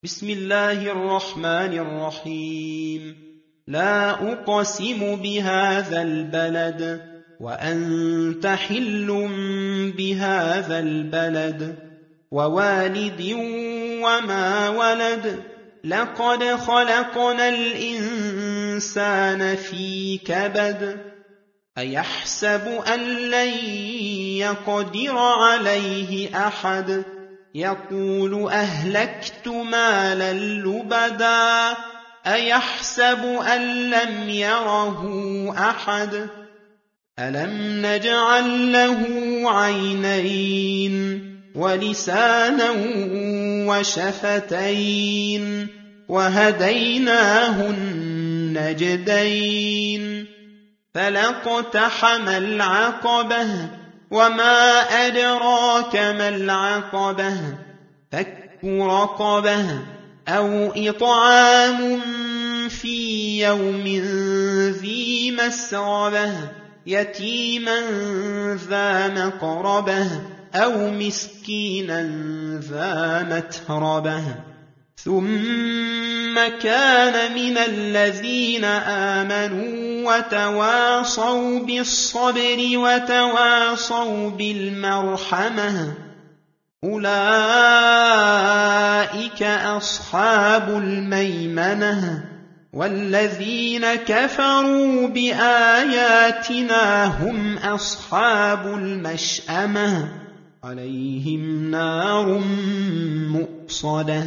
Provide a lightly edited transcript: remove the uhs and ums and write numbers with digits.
بسم الله الرحمن الرحيم لا أقسم بهذا البلد وأنت حل بهذا البلد ووالد وما ولد لقد خلقنا الإنسان في كبد أيحسب أن لن يقدر عليه أحد يقول أهلكت مالا لبدا أيحسب أن لم يره أحد ألم نجعل له عينين ولسانا وشفتين وهديناه النجدين فلاقتحم العقبة وما أدراك ما العقبة فك رقبة أو إطعام في يوم ذي مسغبة يتيما ذا مقربة أو مسكينا ذا متربة ثم كان من الذين آمنوا وتواصوا بالصبر وتواصوا بالمرحمة أولئك أصحاب الميمنة والذين كفروا بآياتنا هم أصحاب المشأمة عليهم نار مؤصدة